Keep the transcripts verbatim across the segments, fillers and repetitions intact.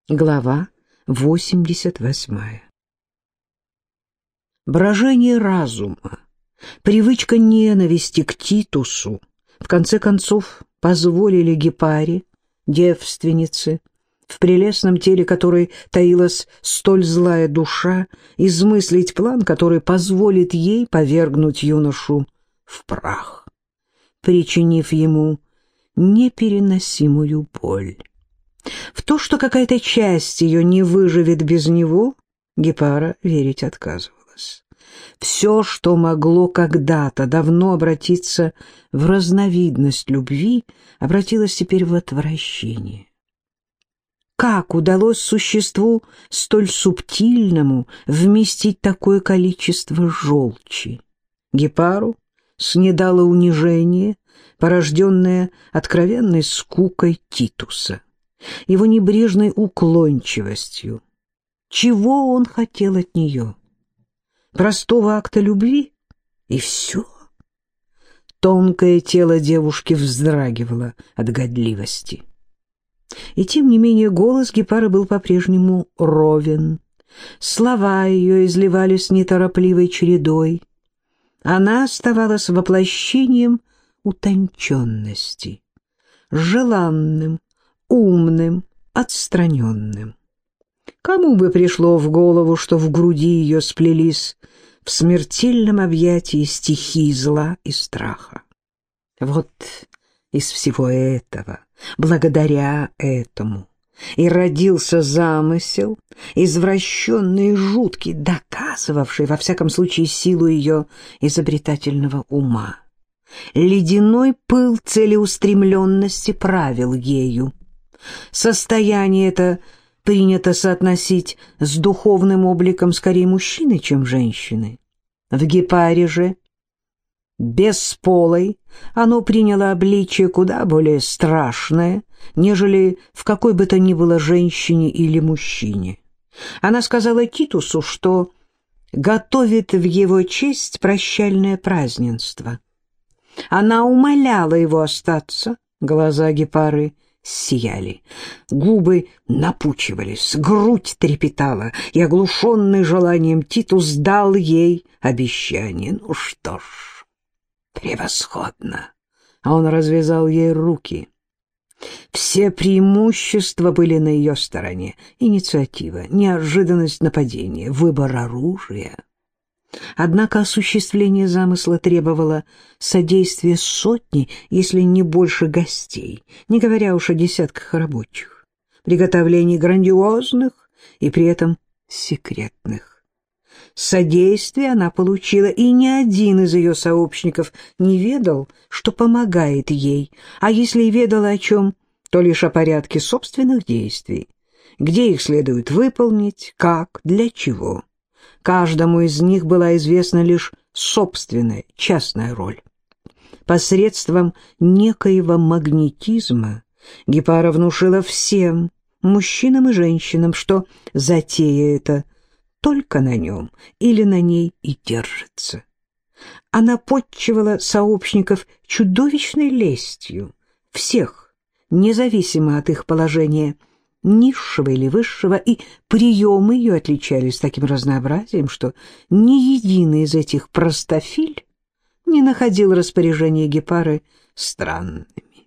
Глава восемьдесят восьмая. Брожение разума, привычка ненависти к Титусу в конце концов позволили Гепаре, девственнице, в прелестном теле которой таилась столь злая душа, измыслить план, который позволит ей повергнуть юношу в прах, причинив ему непереносимую боль. В то, что какая-то часть ее не выживет без него, Гепара верить отказывалась. Все, что могло когда-то давно обратиться в разновидность любви, обратилось теперь в отвращение. Как удалось существу столь субтильному вместить такое количество желчи? Гепару снедало унижение, порожденное откровенной скукой Титуса, его небрежной уклончивостью. Чего он хотел от нее? Простого акта любви? И все. Тонкое тело девушки вздрагивало от годливости. И тем не менее голос Гепары был по-прежнему ровен. Слова ее изливались неторопливой чередой. Она оставалась воплощением утонченности, желанным, умным, отстраненным. Кому бы пришло в голову, что в груди ее сплелись в смертельном объятии стихии зла и страха? Вот из всего этого, благодаря этому, и родился замысел, извращенный и жуткий, доказывавший, во всяком случае, силу ее изобретательного ума. Ледяной пыл целеустремленности правил ею. Состояние это принято соотносить с духовным обликом скорее мужчины, чем женщины. В Гепаре же, бесполой, оно приняло обличие куда более страшное, нежели в какой бы то ни было женщине или мужчине. Она сказала Титусу, что готовит в его честь прощальное празднество. Она умоляла его остаться, глаза Гепары сияли, губы напучивались, грудь трепетала, и, оглушенный желанием, Титус дал ей обещание. Ну что ж, превосходно. А он развязал ей руки. Все преимущества были на ее стороне: инициатива, неожиданность нападения, выбор оружия. Однако осуществление замысла требовало содействия сотни, если не больше гостей, не говоря уж о десятках рабочих, приготовлений грандиозных и при этом секретных. Содействие она получила, и ни один из ее сообщников не ведал, что помогает ей, а если и ведал о чем, то лишь о порядке собственных действий, где их следует выполнить, как, для чего. Каждому из них была известна лишь собственная частная роль. Посредством некоего магнетизма Гепара внушила всем, мужчинам и женщинам, что затея эта только на нем или на ней и держится. Она подчивала сообщников чудовищной лестью, всех, независимо от их положения, низшего или высшего, и приемы ее отличались таким разнообразием, что ни единый из этих простофиль не находил распоряжения Гепары странными.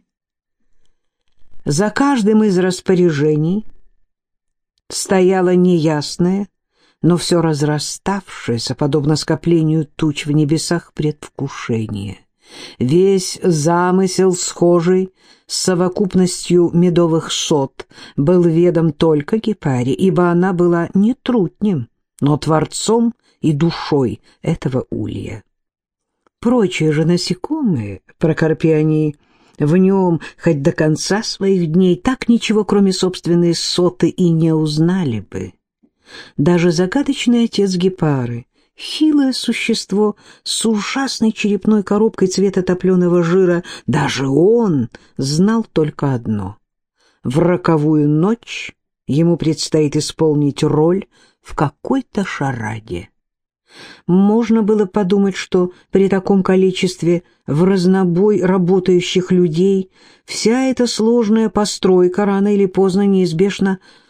За каждым из распоряжений стояло неясное, но все разраставшееся, подобно скоплению туч в небесах, предвкушение. Весь замысел, схожий с совокупностью медовых сот, был ведом только Гепаре, ибо она была не трутнем, но творцом и душой этого улья. Прочие же насекомые, прокорпи они в нем хоть до конца своих дней, так ничего, кроме собственной соты, и не узнали бы. Даже загадочный отец Гепары, хилое существо с ужасной черепной коробкой цвета топленого жира, даже он знал только одно: в роковую ночь ему предстоит исполнить роль в какой-то шараде. Можно было подумать, что при таком количестве в разнобой работающих людей вся эта сложная постройка рано или поздно неизбежно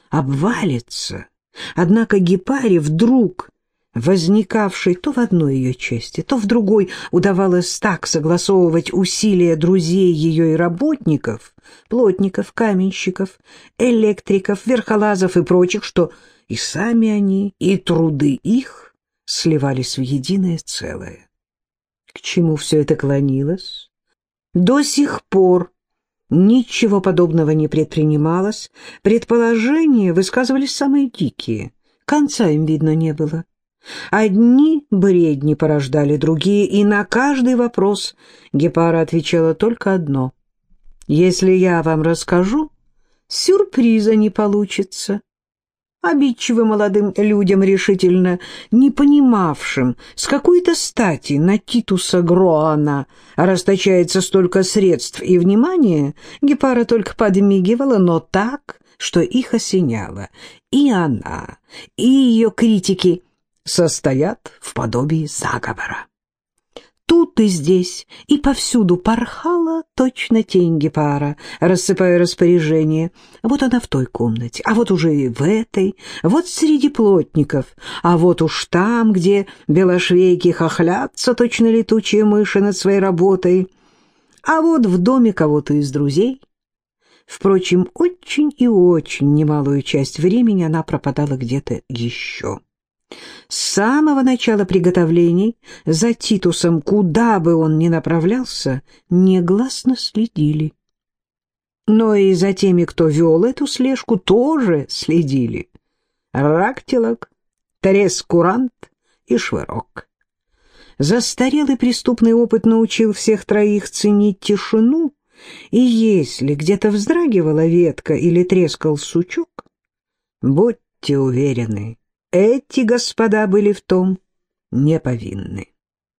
обвалится. Однако Гепаре вдруг, возникавшей то в одной ее части, то в другой, удавалось так согласовывать усилия друзей ее и работников, плотников, каменщиков, электриков, верхолазов и прочих, что и сами они, и труды их сливались в единое целое. К чему все это клонилось? До сих пор ничего подобного не предпринималось, предположения высказывались самые дикие, конца им видно не было. Одни бредни порождали другие, и на каждый вопрос Гепара отвечала только одно: «Если я вам расскажу, сюрприза не получится». Обидчивым молодым людям, решительно не понимавшим, с какой-то стати на Титуса Гроана расточается столько средств и внимания, Гепара только подмигивала, но так, что их осеняло. И она, и ее критики состоят в подобии заговора. Тут и здесь, и повсюду порхала точно тень Гепара, рассыпая распоряжения. Вот она в той комнате, а вот уже и в этой, вот среди плотников, а вот уж там, где белошвейки хохлятся, точно летучие мыши над своей работой, а вот в доме кого-то из друзей. Впрочем, очень и очень немалую часть времени она пропадала где-то еще. С самого начала приготовлений за Титусом, куда бы он ни направлялся, негласно следили. Но и за теми, кто вел эту слежку, тоже следили. Рактилок, Трескурант и Швырок. Застарелый преступный опыт научил всех троих ценить тишину, и если где-то вздрагивала ветка или трескал сучок, будьте уверены, эти господа были в том не повинны.